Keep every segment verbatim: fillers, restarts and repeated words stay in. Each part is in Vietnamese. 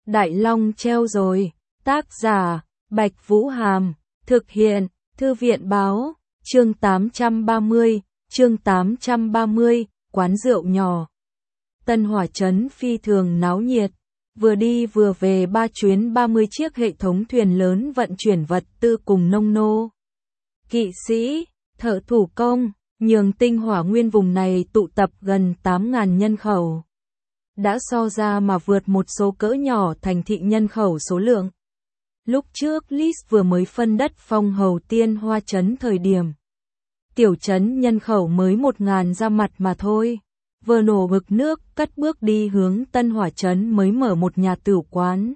Đại Long treo rồi. Tác giả, Bạch Vũ Hàm. Thực hiện, Thư viện Báo. Chương tám trăm ba mươi, chương tám trăm ba mươi, quán rượu nhỏ. Tân Hỏa Trấn phi thường náo nhiệt. Vừa đi vừa về ba chuyến ba mươi chiếc hệ thống thuyền lớn vận chuyển vật tư cùng nông nô. Kỵ sĩ, thợ thủ công, nhường tinh hỏa nguyên vùng này tụ tập gần tám nghìn nhân khẩu. Đã so ra mà vượt một số cỡ nhỏ thành thị nhân khẩu số lượng. Lúc trước Lis vừa mới phân đất phong hầu Tiên Hoa Trấn thời điểm. Tiểu trấn nhân khẩu mới một nghìn ra mặt mà thôi. Vừa nổ bực nước, cất bước đi hướng Tân Hỏa Trấn mới mở một nhà tử quán.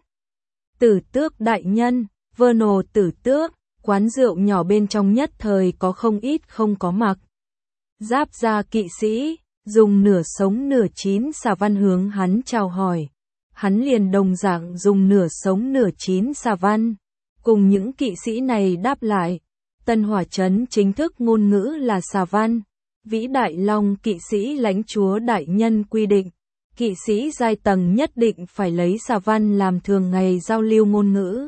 Tử Tước đại nhân, vừa nổ Tử Tước, quán rượu nhỏ bên trong nhất thời có không ít không có mặc. Giáp da kỵ sĩ, dùng nửa sống nửa chín xà văn hướng hắn chào hỏi. Hắn liền đồng dạng dùng nửa sống nửa chín xà văn. Cùng những kỵ sĩ này đáp lại. Tân Hỏa Trấn chính thức ngôn ngữ là xà văn. Vĩ Đại Long kỵ sĩ lãnh chúa đại nhân quy định. Kỵ sĩ giai tầng nhất định phải lấy xà văn làm thường ngày giao lưu ngôn ngữ.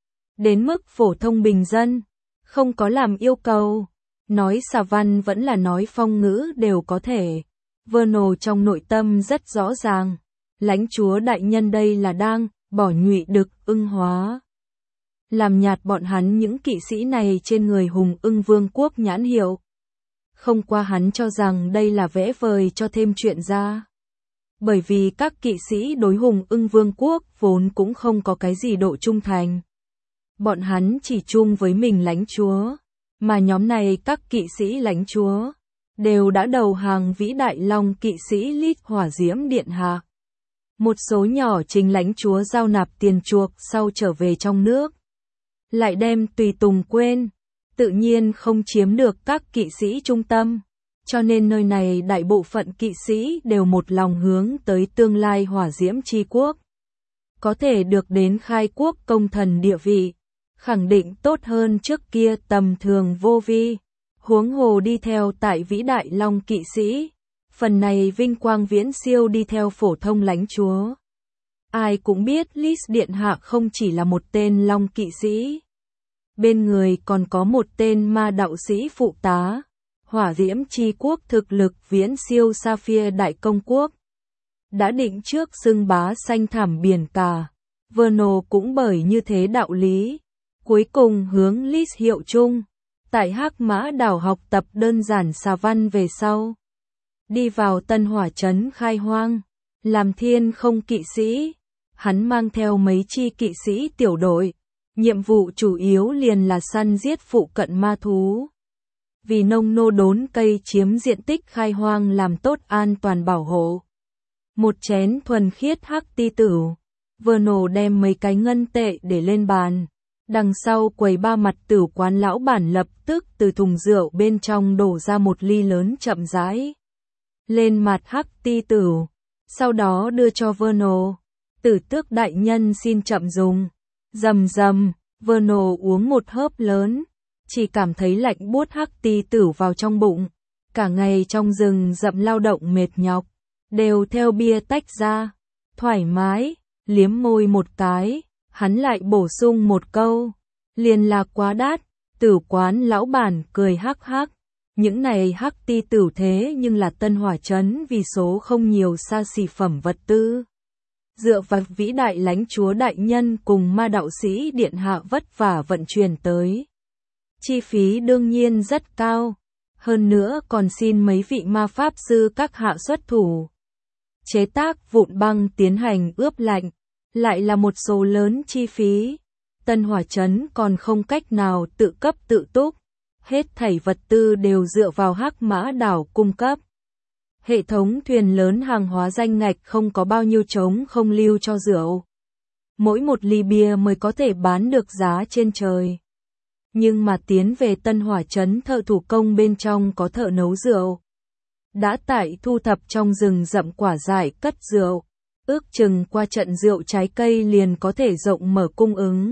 Đến mức phổ thông bình dân, không có làm yêu cầu. Nói xà văn vẫn là nói phong ngữ đều có thể. Vernal trong nội tâm rất rõ ràng. Lãnh chúa đại nhân đây là đang bỏ nhụy đực ưng hóa. Làm nhạt bọn hắn những kỵ sĩ này trên người Hùng Ưng Vương quốc nhãn hiệu. Không qua hắn cho rằng đây là vẽ vời cho thêm chuyện ra. Bởi vì các kỵ sĩ đối Hùng Ưng Vương quốc vốn cũng không có cái gì độ trung thành. Bọn hắn chỉ chung với mình lãnh chúa. Mà nhóm này các kỵ sĩ lãnh chúa đều đã đầu hàng Vĩ Đại Long kỵ sĩ Lis Hỏa Diễm Điện Hạ. Một số nhỏ chính lãnh chúa giao nạp tiền chuộc sau trở về trong nước. Lại đem tùy tùng quên. Tự nhiên không chiếm được các kỵ sĩ trung tâm. Cho nên nơi này đại bộ phận kỵ sĩ đều một lòng hướng tới tương lai hỏa diễm chi quốc. Có thể được đến khai quốc công thần địa vị. Khẳng định tốt hơn trước kia tầm thường vô vi. Huống hồ đi theo tại Vĩ Đại Long kỵ sĩ. Phần này vinh quang viễn siêu đi theo phổ thông lãnh chúa. Ai cũng biết Lis Điện Hạ không chỉ là một tên Long kỵ sĩ. Bên người còn có một tên ma đạo sĩ phụ tá. Hỏa diễm chi quốc thực lực viễn siêu Sapphire Đại Công Quốc. Đã định trước xưng bá xanh thảm biển cả. Vernal cũng bởi như thế đạo lý. Cuối cùng hướng Lis hiệu chung. Tại Hắc Mã đảo học tập đơn giản xà văn về sau. Đi vào Tân Hỏa Trấn khai hoang. Làm thiên không kỵ sĩ. Hắn mang theo mấy chi kỵ sĩ tiểu đội. Nhiệm vụ chủ yếu liền là săn giết phụ cận ma thú. Vì nông nô đốn cây chiếm diện tích khai hoang làm tốt an toàn bảo hộ. Một chén thuần khiết hắc ti tử. Vernal đem mấy cái ngân tệ để lên bàn. Đằng sau quầy ba mặt tử quán lão bản lập tức từ thùng rượu bên trong đổ ra một ly lớn chậm rãi. Lên mặt hắc ti tử. Sau đó đưa cho Vernal. Tử Tước đại nhân xin chậm dùng. Rầm rầm, Vernal uống một hớp lớn. Chỉ cảm thấy lạnh buốt hắc ti tử vào trong bụng. Cả ngày trong rừng rậm lao động mệt nhọc. Đều theo bia tách ra. Thoải mái, liếm môi một cái. Hắn lại bổ sung một câu. Liền là quá đắt. Tử quán lão bản cười hắc hắc. Những này hắc ti tử thế nhưng là Tân Hỏa Trấn vì số không nhiều xa xỉ phẩm vật tư. Dựa vào Vĩ Đại lãnh chúa đại nhân cùng ma đạo sĩ điện hạ vất vả vận chuyển tới. Chi phí đương nhiên rất cao. Hơn nữa còn xin mấy vị ma pháp sư các hạ xuất thủ. Chế tác vụn băng tiến hành ướp lạnh. Lại là một số lớn chi phí. Tân Hỏa Trấn còn không cách nào tự cấp tự túc. Hết thảy vật tư đều dựa vào Hắc Mã đảo cung cấp. Hệ thống thuyền lớn hàng hóa danh ngạch không có bao nhiêu trống không lưu cho rượu. Mỗi một ly bia mới có thể bán được giá trên trời. Nhưng mà tiến về Tân Hỏa Trấn thợ thủ công bên trong có thợ nấu rượu. Đã tại thu thập trong rừng rậm quả dại cất rượu. Ước chừng qua trận rượu trái cây liền có thể rộng mở cung ứng.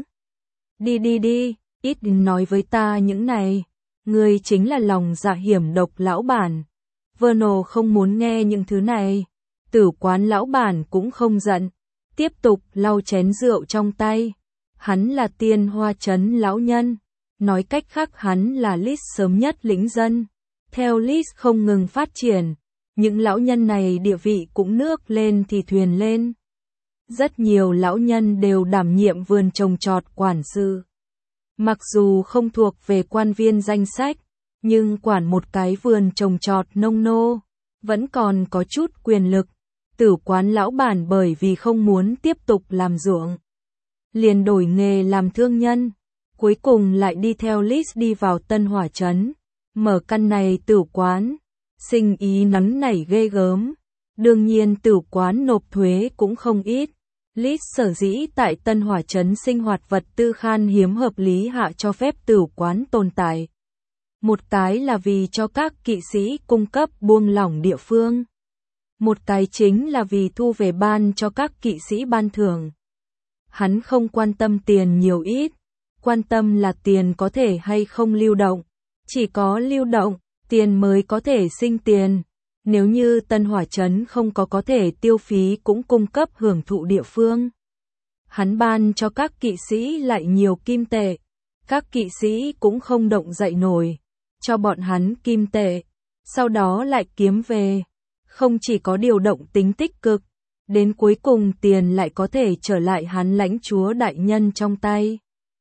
Đi đi đi, ít nói với ta những này. Ngươi chính là lòng dạ hiểm độc lão bản. Vernal không muốn nghe những thứ này. Tử quán lão bản cũng không giận. tiếp tục lau chén rượu trong tay. Hắn là Tiên Hoa Trấn lão nhân, nói cách khác hắn là list sớm nhất lĩnh dân. Theo list không ngừng phát triển, những lão nhân này địa vị cũng nước lên thì thuyền lên. Rất nhiều lão nhân đều đảm nhiệm vườn trồng trọt quản sự. Mặc dù không thuộc về quan viên danh sách, nhưng quản một cái vườn trồng trọt nông nô, vẫn còn có chút quyền lực. Tử Quán lão bản bởi vì không muốn tiếp tục làm ruộng, liền đổi nghề làm thương nhân, cuối cùng lại đi theo list đi vào Tân Hỏa Trấn, mở căn này tử quán, sinh ý nắn nảy ghê gớm. Đương nhiên tử quán nộp thuế cũng không ít. List sở dĩ tại Tân Hỏa Trấn sinh hoạt vật tư khan hiếm hợp lý hạ cho phép tử quán tồn tại. Một cái là vì cho các kỵ sĩ cung cấp buông lỏng địa phương. Một cái chính là vì thu về ban cho các kỵ sĩ ban thưởng. Hắn không quan tâm tiền nhiều ít, quan tâm là tiền có thể hay không lưu động. Chỉ có lưu động, tiền mới có thể sinh tiền. Nếu như Tân Hỏa Trấn không có có thể tiêu phí cũng cung cấp hưởng thụ địa phương. Hắn ban cho các kỵ sĩ lại nhiều kim tệ. Các kỵ sĩ cũng không động dậy nổi. Cho bọn hắn kim tệ. Sau đó lại kiếm về. Không chỉ có điều động tính tích cực. Đến cuối cùng tiền lại có thể trở lại hắn lãnh chúa đại nhân trong tay.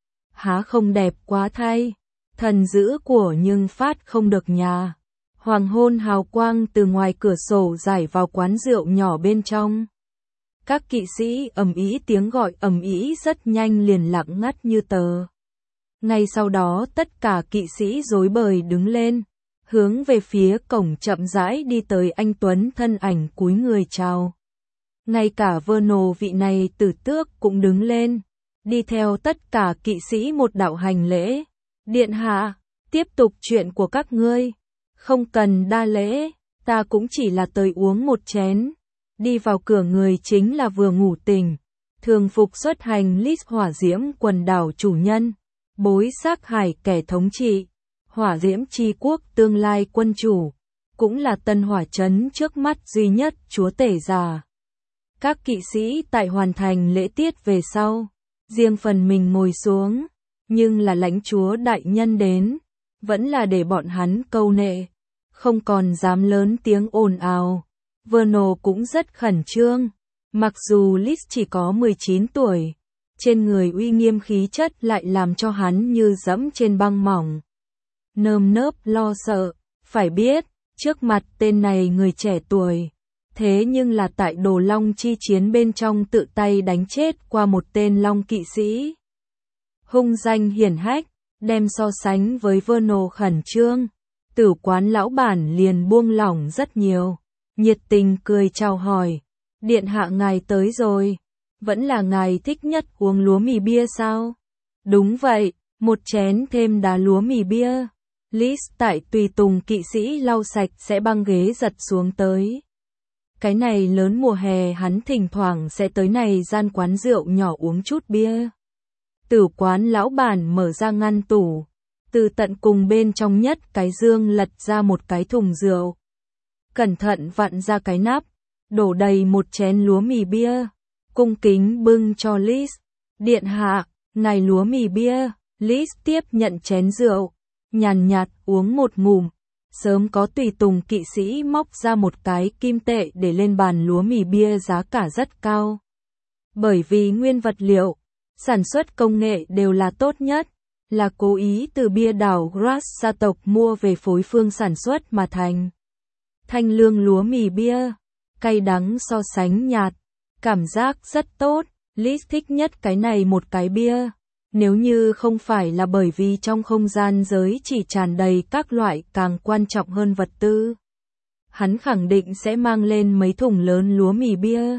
Há không đẹp quá thay. Thần giữ của nhưng phát không được nhà. Hoàng hôn hào quang từ ngoài cửa sổ rải vào quán rượu nhỏ bên trong. Các kỵ sĩ ầm ĩ, tiếng gọi ầm ĩ rất nhanh liền lặng ngắt như tờ. Ngay sau đó tất cả kỵ sĩ rối bời đứng lên, hướng về phía cổng chậm rãi đi tới. Anh tuấn thân ảnh cúi người chào. Ngay cả Vernal vị này tử tước cũng đứng lên, đi theo tất cả kỵ sĩ một đạo hành lễ. Điện hạ, tiếp tục chuyện của các ngươi. Không cần đa lễ, ta cũng chỉ là tới uống một chén. Đi vào cửa người chính là vừa ngủ tỉnh, thường phục xuất hành list hỏa diễm quần đảo chủ nhân, bối xác hải kẻ thống trị, hỏa diễm chi quốc tương lai quân chủ, cũng là Tân Hỏa Trấn trước mắt duy nhất chúa tể già. Các kỵ sĩ tại hoàn thành lễ tiết về sau, riêng phần mình ngồi xuống, nhưng là lãnh chúa đại nhân đến, vẫn là để bọn hắn câu nệ, không còn dám lớn tiếng ồn ào. Vernal cũng rất khẩn trương, mặc dù Lys chỉ có mười chín tuổi, trên người uy nghiêm khí chất lại làm cho hắn như dẫm trên băng mỏng. Nơm nớp lo sợ, phải biết, trước mặt tên này người trẻ tuổi, thế nhưng là tại Đồ Long chi chiến bên trong tự tay đánh chết qua một tên Long kỵ sĩ. Hung danh hiển hách, đem so sánh với Vernal khẩn trương, Tử Quán lão bản liền buông lỏng rất nhiều, nhiệt tình cười chào hỏi. Điện hạ ngài tới rồi, vẫn là ngài thích nhất uống lúa mì bia sao? Đúng vậy, một chén thêm đá lúa mì bia. Lys tại tùy tùng kỵ sĩ lau sạch sẽ băng ghế giật xuống tới. Cái này lớn mùa hè hắn thỉnh thoảng sẽ tới này gian quán rượu nhỏ uống chút bia. Tử Quán lão bản mở ra ngăn tủ, từ tận cùng bên trong nhất cái dương lật ra một cái thùng rượu. Cẩn thận vặn ra cái nắp, đổ đầy một chén lúa mì bia, cung kính bưng cho Lys. Điện hạ, ngài lúa mì bia. Lys tiếp nhận chén rượu, nhàn nhạt uống một ngụm. Sớm có tùy tùng kỵ sĩ móc ra một cái kim tệ để lên bàn lúa mì bia giá cả rất cao. Bởi vì nguyên vật liệu, sản xuất công nghệ đều là tốt nhất, là cố ý từ bia đảo Grass gia tộc mua về phối phương sản xuất mà thành. Thanh lương lúa mì bia, cay đắng so sánh nhạt, cảm giác rất tốt. Lys thích nhất cái này một cái bia. Nếu như không phải là bởi vì trong không gian giới chỉ tràn đầy các loại càng quan trọng hơn vật tư, hắn khẳng định sẽ mang lên mấy thùng lớn lúa mì bia.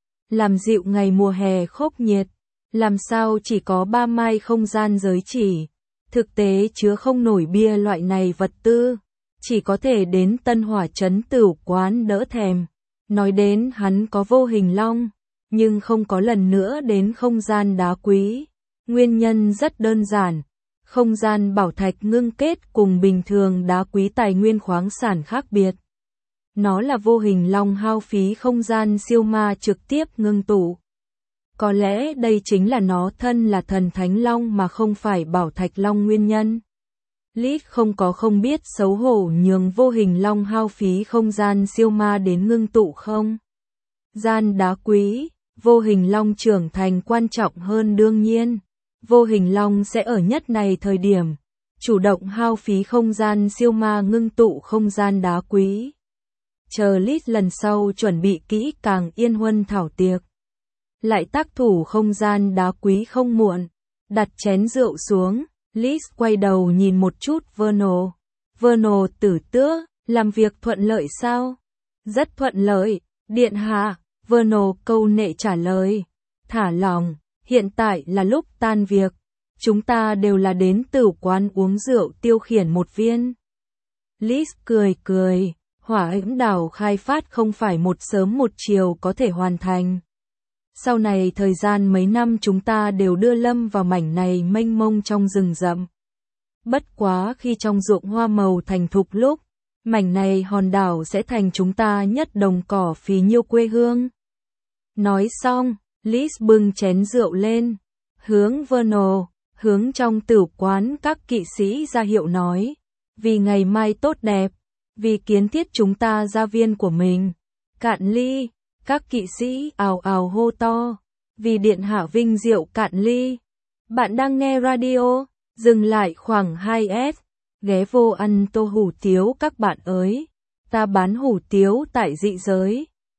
Làm dịu ngày mùa hè khốc nhiệt, làm sao chỉ có ba mai không gian giới chỉ, thực tế chứa không nổi bia loại này vật tư, chỉ có thể đến Tân Hỏa Trấn Tử Quán đỡ thèm. Nói đến hắn có vô hình long, nhưng không có lần nữa đến không gian đá quý. Nguyên nhân rất đơn giản, không gian bảo thạch ngưng kết cùng bình thường đá quý tài nguyên khoáng sản khác biệt. Nó là vô hình long hao phí không gian siêu ma trực tiếp ngưng tụ. Có lẽ đây chính là nó thân là thần thánh long mà không phải bảo thạch long nguyên nhân. Lít không có không biết xấu hổ nhường vô hình long hao phí không gian siêu ma đến ngưng tụ không. Gian đá quý, vô hình long trưởng thành quan trọng hơn đương nhiên. Vô hình long sẽ ở nhất này thời điểm, chủ động hao phí không gian siêu ma ngưng tụ không gian đá quý. Chờ Lít lần sau chuẩn bị kỹ càng yên huân thảo tiệc. Lại tác thủ không gian đá quý không muộn, đặt chén rượu xuống, Lít quay đầu nhìn một chút Vernal. Vernal tử tước, làm việc thuận lợi sao? Rất thuận lợi, điện hạ, Vernal câu nệ trả lời. Thả lòng, hiện tại là lúc tan việc, chúng ta đều là đến tử quán uống rượu tiêu khiển một viên. Lít cười cười, hỏa ĩnh đảo khai phát không phải một sớm một chiều có thể hoàn thành. Sau này thời gian mấy năm chúng ta đều đưa lâm vào mảnh này mênh mông trong rừng rậm. Bất quá khi trong ruộng hoa màu thành thục lúc, mảnh này hòn đảo sẽ thành chúng ta nhất đồng cỏ phì nhiêu quê hương. Nói xong, Liz bưng chén rượu lên, hướng Vernal, hướng trong tử quán các kỵ sĩ ra hiệu nói, vì ngày mai tốt đẹp, vì kiến thiết chúng ta gia viên của mình. Cạn ly. Các kỵ sĩ ào ào hô to, vì điện hạ vinh diệu cạn ly. Bạn đang nghe radio, dừng lại khoảng hai S, ghé vô ăn tô hủ tiếu các bạn ơi. Ta bán hủ tiếu tại dị giới.